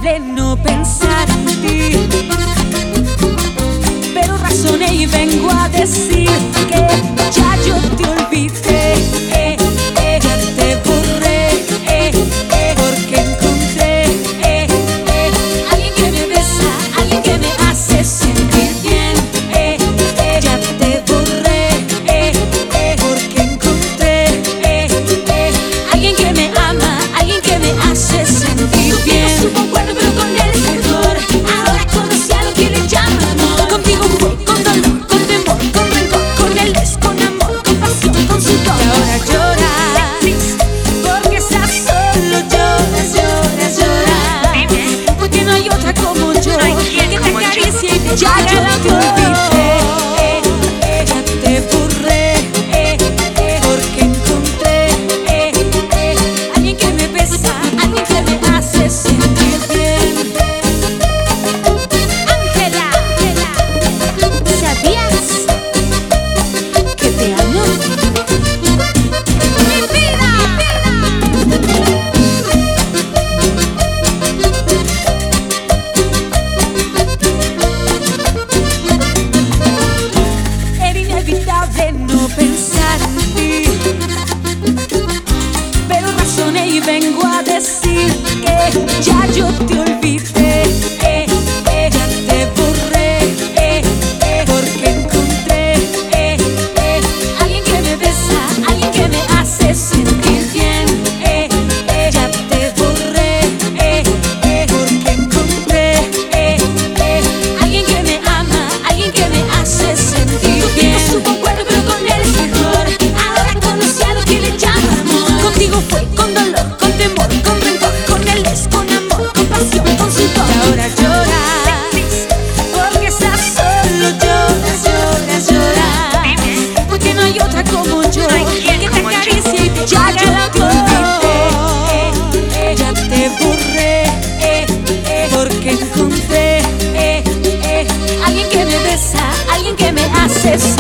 inevitable no pensar en ti, pero razoné y vengo a decir que ya yo te olvidé, ya te borré, porque encontré alguien que me besa, alguien que me hace sentir bien. Ya te borré, porque encontré alguien que me ama, alguien que me hace sentir bien. Contigo concuerdo pero con el error, ahora conocí a lo que le llaman amor. Contigo fue con dolor, con temor, con rencor, con él es con amor, con pasión, con sudor. Y ahora lloras, porque estás solo, lloras, lloras, lloras, porque no hay otra como yo, que te acaricie y te ya yo te olvidé, ya te borré, porque encontré alguien que me besa, alguien que me hace sentir bien. Ángela, ¿sabías que te amo? ¡Mi vida! Era inevitable no pensar en ti, pero razoné y vengo a decir que ya yo te olvidé, ya te borré, porque encontré alguien que me besa, alguien que me hace sentir bien. Ya te borré, porque encontré alguien que me ama, alguien que me hace sentir bien. Contigo concuerdo pero con el error, ahora conocí a lo que le llaman amor. Contigo fue con dolor, con temor, con rencor, con él es con amor, con pasión, con sudor. Y ahora lloras, porque estás solo, lloras, lloras, lloras, porque no hay otra como yo, que te acaricie y te ya yo te olvidé, ya te borré, porque encontré alguien que me besa, alguien que me hace